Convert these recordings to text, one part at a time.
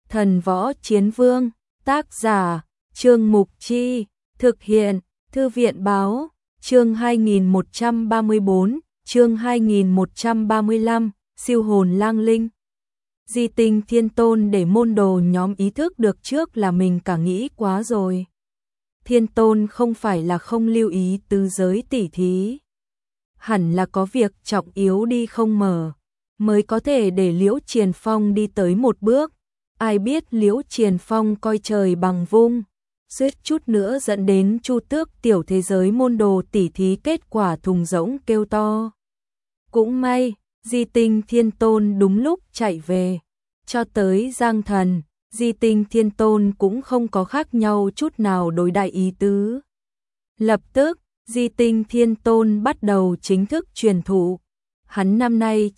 Thần Võ Chiến Vương, tác giả, Trương Mục Chi, thực hiện, Thư viện Báo, chương 2134, chương 2135, siêu hồn lang linh. Di Tinh Thiên Tôn để môn đồ nhóm ý thức được trước là mình cả nghĩ quá rồi. Thiên Tôn không phải là không lưu ý tứ giới tỉ thí. Hẳn là có việc trọng yếu đi không mở, mới có thể để Liễu Triền Phong đi tới một bước. Ai biết Liễu Triền Phong coi trời bằng vung, suýt chút nữa dẫn đến Chu Tước tiểu thế giới môn đồ tỉ thí kết quả thùng rỗng kêu to. Cũng may, Di Tinh Thiên Tôn đúng lúc chạy về. Cho tới Giang Thần, Di Tinh Thiên Tôn cũng không có khác nhau chút nào đối đại ý tứ. Lập tức, Di Tinh Thiên Tôn bắt đầu chính thức truyền thụ. Hắn năm nay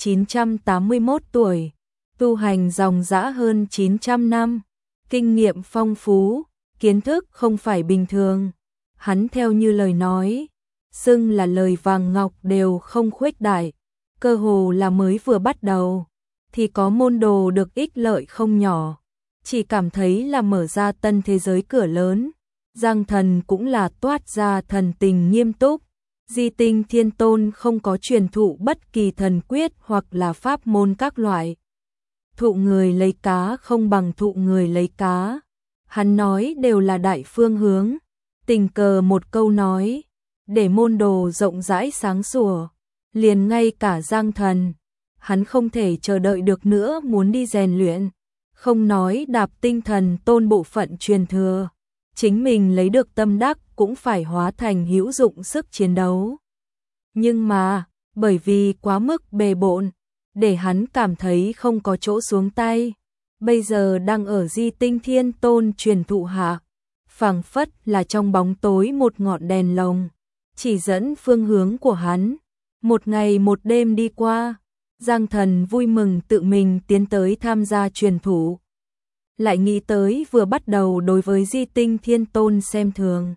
981 tuổi, tu hành dòng dã hơn 900 năm, kinh nghiệm phong phú, kiến thức không phải bình thường. Hắn theo như lời nói, xưng là lời vàng ngọc đều không khuếch đại, cơ hồ là mới vừa bắt đầu, thì có môn đồ được ích lợi không nhỏ, chỉ cảm thấy là mở ra tân thế giới cửa lớn. Giang Thần cũng là toát ra thần tình nghiêm túc. Di Tinh Thiên Tôn không có truyền thụ bất kỳ thần quyết hoặc là pháp môn các loại. Thụ người lấy cá không bằng thụ người lấy cá. Hắn nói đều là đại phương hướng. Tình cờ một câu nói, để môn đồ rộng rãi sáng sủa. Liền ngay cả Giang Thần, hắn không thể chờ đợi được nữa muốn đi rèn luyện. Không nói đạp tinh thần tôn bộ phận truyền thừa, chính mình lấy được tâm đắc cũng phải hóa thành hữu dụng sức chiến đấu. Nhưng mà, bởi vì quá mức bề bộn, để hắn cảm thấy không có chỗ xuống tay. Bây giờ đang ở Di Tinh Thiên Tôn truyền thụ hạ, phảng phất là trong bóng tối một ngọn đèn lồng, chỉ dẫn phương hướng của hắn. Một ngày một đêm đi qua, Giang Thần vui mừng tự mình tiến tới tham gia truyền thụ. Lại nghĩ tới vừa bắt đầu đối với Di Tinh Thiên Tôn xem thường.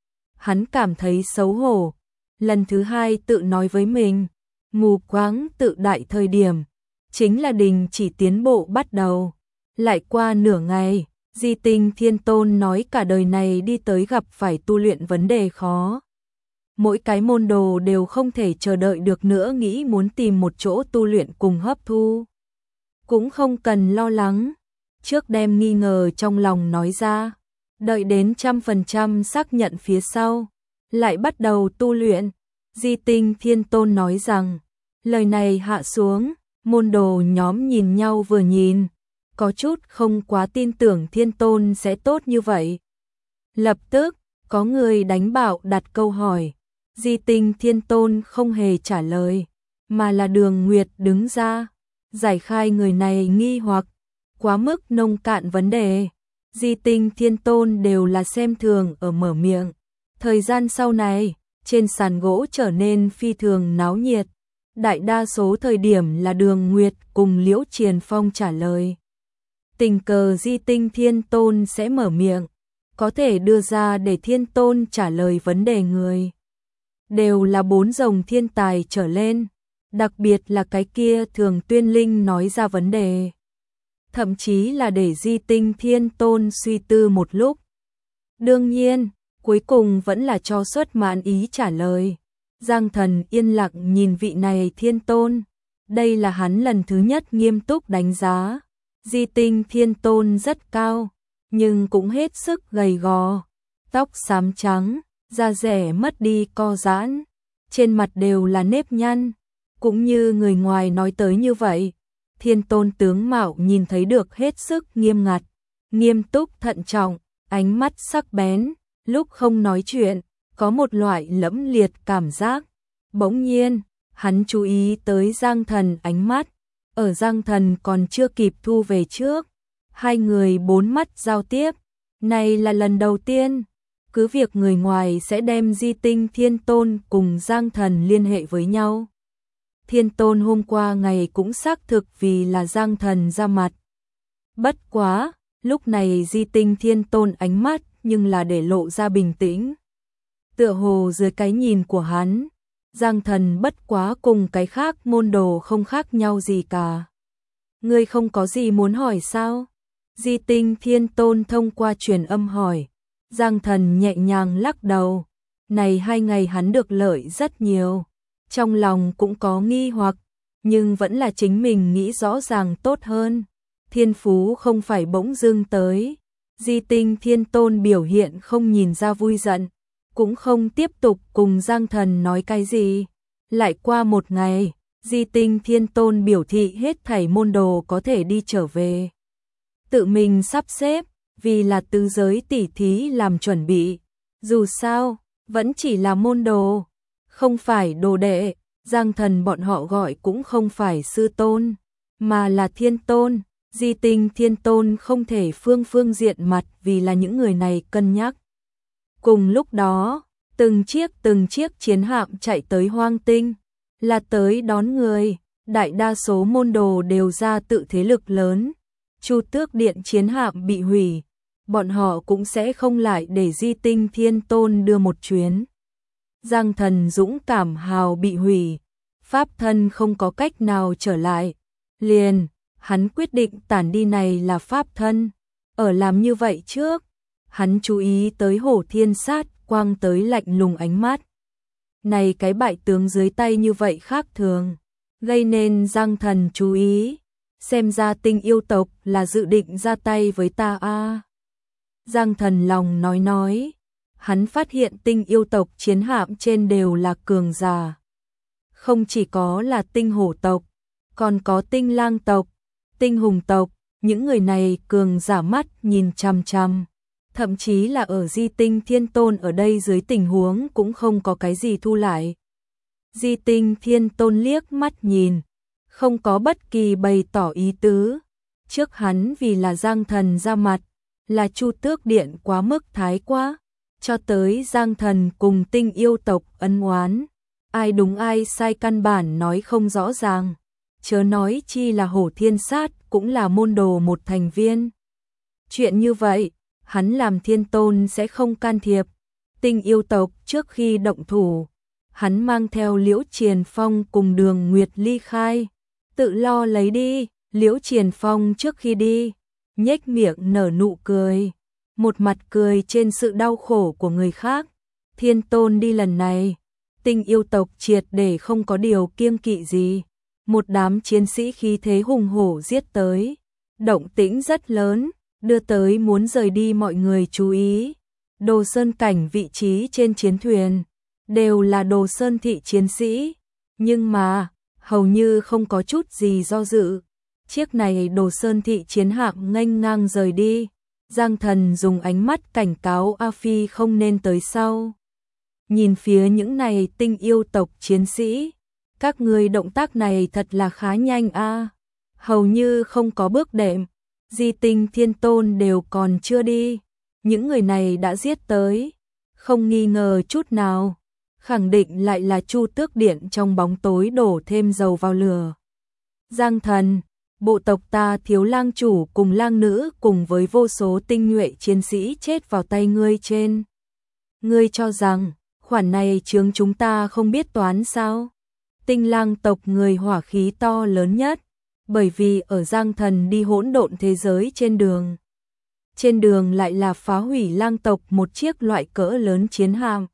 Hắn cảm thấy xấu hổ. Lần thứ hai tự nói với mình, mù quáng tự đại thời điểm, chính là đình chỉ tiến bộ bắt đầu. Lại qua nửa ngày, Di Tinh Thiên Tôn nói cả đời này đi tới gặp phải tu luyện vấn đề khó. Mỗi cái môn đồ đều không thể chờ đợi được nữa nghĩ muốn tìm một chỗ tu luyện cùng hấp thu. Cũng không cần lo lắng. Trước đem nghi ngờ trong lòng nói ra, đợi đến 100% xác nhận phía sau, lại bắt đầu tu luyện. Di Tinh Thiên Tôn nói rằng, lời này hạ xuống, môn đồ nhóm nhìn nhau vừa nhìn, có chút không quá tin tưởng Thiên Tôn sẽ tốt như vậy. Lập tức, có người đánh bạo đặt câu hỏi, Di Tinh Thiên Tôn không hề trả lời, mà là Đường Nguyệt đứng ra, giải khai người này nghi hoặc. Quá mức nông cạn vấn đề, Di Tinh Thiên Tôn đều là xem thường ở mở miệng. Thời gian sau này, trên sàn gỗ trở nên phi thường náo nhiệt. Đại đa số thời điểm là Đường Nguyệt cùng Liễu Triền Phong trả lời. Tình cờ Di Tinh Thiên Tôn sẽ mở miệng, có thể đưa ra để Thiên Tôn trả lời vấn đề người. Đều là 4 rồng thiên tài trở lên, đặc biệt là cái kia Thường Tuyên Linh nói ra vấn đề. Thậm chí là để Di Tinh Thiên Tôn suy tư một lúc. Đương nhiên, cuối cùng vẫn là cho xuất mãn ý trả lời. Giang Thần yên lặng nhìn vị này Thiên Tôn. Đây là hắn lần thứ nhất nghiêm túc đánh giá. Di Tinh Thiên Tôn rất cao, nhưng cũng hết sức gầy gò. Tóc xám trắng, da rẻ mất đi co giãn. Trên mặt đều là nếp nhăn. Cũng như người ngoài nói tới như vậy. Thiên Tôn tướng mạo nhìn thấy được hết sức nghiêm ngặt, nghiêm túc thận trọng, ánh mắt sắc bén, lúc không nói chuyện, có một loại lẫm liệt cảm giác. Bỗng nhiên, hắn chú ý tới Giang Thần ánh mắt, ở Giang Thần còn chưa kịp thu về trước. Hai người 4 mắt giao tiếp, này là lần đầu tiên, cứ việc người ngoài sẽ đem Di Tinh Thiên Tôn cùng Giang Thần liên hệ với nhau. Thiên Tôn hôm qua ngày cũng xác thực vì là Giang Thần ra mặt. Bất quá, lúc này Di Tinh Thiên Tôn ánh mắt nhưng là để lộ ra bình tĩnh. Tựa hồ dưới cái nhìn của hắn, Giang Thần bất quá cùng cái khác môn đồ không khác nhau gì cả. Ngươi không có gì muốn hỏi sao? Di Tinh Thiên Tôn thông qua truyền âm hỏi. Giang Thần nhẹ nhàng lắc đầu. Này 2 ngày hắn được lợi rất nhiều. Trong lòng cũng có nghi hoặc, nhưng vẫn là chính mình nghĩ rõ ràng tốt hơn. Thiên phú không phải bỗng dưng tới. Di Tinh Thiên Tôn biểu hiện không nhìn ra vui giận, cũng không tiếp tục cùng Giang Thần nói cái gì. Lại qua 1 ngày, Di Tinh Thiên Tôn biểu thị hết thảy môn đồ có thể đi trở về. Tự mình sắp xếp, vì là tứ giới tỷ thí làm chuẩn bị. Dù sao, vẫn chỉ là môn đồ, không phải đồ đệ. Giang Thần bọn họ gọi cũng không phải sư tôn, mà là thiên tôn. Di Tinh Thiên Tôn không thể phương diện mặt vì là những người này cân nhắc. Cùng lúc đó, từng chiếc chiến hạm chạy tới Hoang Tinh, là tới đón người. Đại đa số môn đồ đều ra tự thế lực lớn. Chu Tước Điện chiến hạm bị hủy, bọn họ cũng sẽ không lại để Di Tinh Thiên Tôn đưa một chuyến. Giang Thần dũng cảm hào bị hủy, pháp thân không có cách nào trở lại. Liền, hắn quyết định tản đi này là pháp thân. Ở làm như vậy trước, hắn chú ý tới Hổ Thiên Sát quang tới lạnh lùng ánh mắt. Này cái bại tướng dưới tay như vậy khác thường, gây nên Giang Thần chú ý. Xem ra Tinh yêu tộc là dự định ra tay với ta a. Giang Thần lòng nói, hắn phát hiện Tinh yêu tộc chiến hạm trên đều là cường giả. Không chỉ có là Tinh hổ tộc, còn có Tinh lang tộc, Tinh hùng tộc, những người này cường giả mắt nhìn chằm chằm. Thậm chí là ở Di Tinh Thiên Tôn ở đây dưới tình huống cũng không có cái gì thu lại. Di Tinh Thiên Tôn liếc mắt nhìn, không có bất kỳ bày tỏ ý tứ. Trước hắn vì là Giang Thần ra mặt, là Chu Tước Điện quá mức thái quá, cho tới Giang Thần cùng Tinh yêu tộc ân oán, ai đúng ai sai căn bản nói không rõ ràng. Chớ nói chi là Hổ Thiên Sát cũng là môn đồ một thành viên. Chuyện như vậy, hắn làm Thiên Tôn sẽ không can thiệp. Tinh yêu tộc trước khi động thủ, hắn mang theo Liễu Triền Phong cùng Đường Nguyệt ly khai. Tự lo lấy đi. Liễu Triền Phong trước khi đi, nhếch miệng nở nụ cười, một mặt cười trên sự đau khổ của người khác. Thiên Tôn đi lần này, Tinh yêu tộc triệt để không có điều kiêng kỵ gì. Một đám chiến sĩ khí thế hùng hổ giết tới, động tĩnh rất lớn, đưa tới muốn rời đi mọi người chú ý. Đồ Sơn cảnh vị trí trên chiến thuyền đều là Đồ Sơn thị chiến sĩ, nhưng mà hầu như không có chút gì do dự. Chiếc này Đồ Sơn thị chiến hạm nghênh ngang rời đi. Giang Thần dùng ánh mắt cảnh cáo A Phi không nên tới sau. Nhìn phía những này Tinh yêu tộc chiến sĩ, các người động tác này thật là khá nhanh a. Hầu như không có bước đệm. Di Tinh Thiên Tôn đều còn chưa đi, những người này đã giết tới, không nghi ngờ chút nào. Khẳng định lại là Chu Tước Điện trong bóng tối đổ thêm dầu vào lửa. Giang Thần, bộ tộc ta thiếu lang chủ cùng lang nữ cùng với vô số tinh nhuệ chiến sĩ chết vào tay ngươi trên. Ngươi cho rằng, khoản này chướng chúng ta không biết toán sao? Tinh lang tộc người hỏa khí to lớn nhất, bởi vì ở Giang Thần đi hỗn độn thế giới trên đường. Trên đường lại là phá hủy lang tộc một chiếc loại cỡ lớn chiến hạm.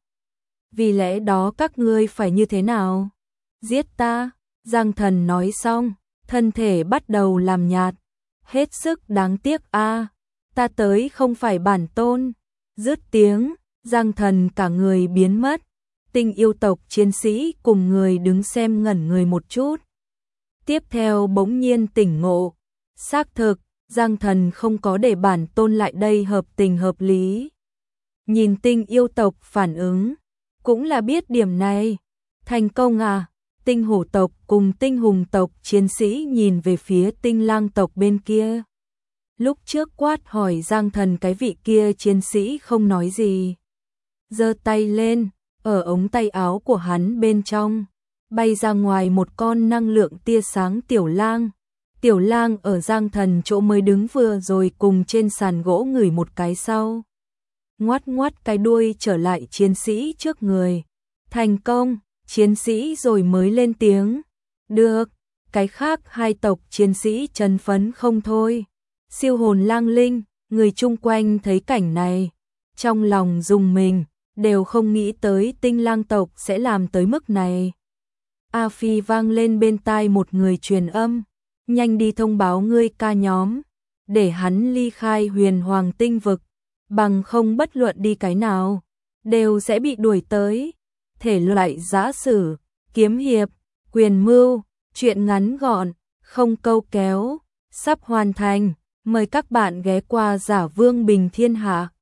Vì lẽ đó các ngươi phải như thế nào? Giết ta, Giang Thần nói xong, thân thể bắt đầu làm nhạt. Hết sức đáng tiếc a, ta tới không phải bản tôn. Dứt tiếng, Giang Thần cả người biến mất. Tinh yêu tộc chiến sĩ cùng người đứng xem ngẩn người một chút. Tiếp theo bỗng nhiên tỉnh ngộ. Xác thực, Giang Thần không có để bản tôn lại đây hợp tình hợp lý. Nhìn Tinh yêu tộc phản ứng, cũng là biết điểm này. Thành công à? Tinh hổ tộc cùng Tinh hùng tộc chiến sĩ nhìn về phía Tinh lang tộc bên kia. Lúc trước quát hỏi Giang Thần cái vị kia chiến sĩ không nói gì. Giơ tay lên, ở ống tay áo của hắn bên trong, bay ra ngoài một con năng lượng tia sáng tiểu lang. Tiểu lang ở Giang Thần chỗ mới đứng vừa rồi cùng trên sàn gỗ ngửi một cái sau. Ngoắt ngoắt cái đuôi trở lại chiến sĩ trước người. Thành công, chiến sĩ rồi mới lên tiếng. Được, cái khác hai tộc chiến sĩ chấn phấn không thôi. Siêu hồn lang linh, người chung quanh thấy cảnh này, trong lòng rùng mình, đều không nghĩ tới Tinh Lang tộc sẽ làm tới mức này. A Phi vang lên bên tai một người truyền âm, nhanh đi thông báo ngươi ca nhóm, để hắn ly khai Huyền Hoàng tinh vực, bằng không bất luận đi cái nào, đều sẽ bị đuổi tới. Thể loại giã sử, kiếm hiệp, quyền mưu, truyện ngắn gọn, không câu kéo, sắp hoàn thành, mời các bạn ghé qua Giả Vương Bình Thiên Hạ.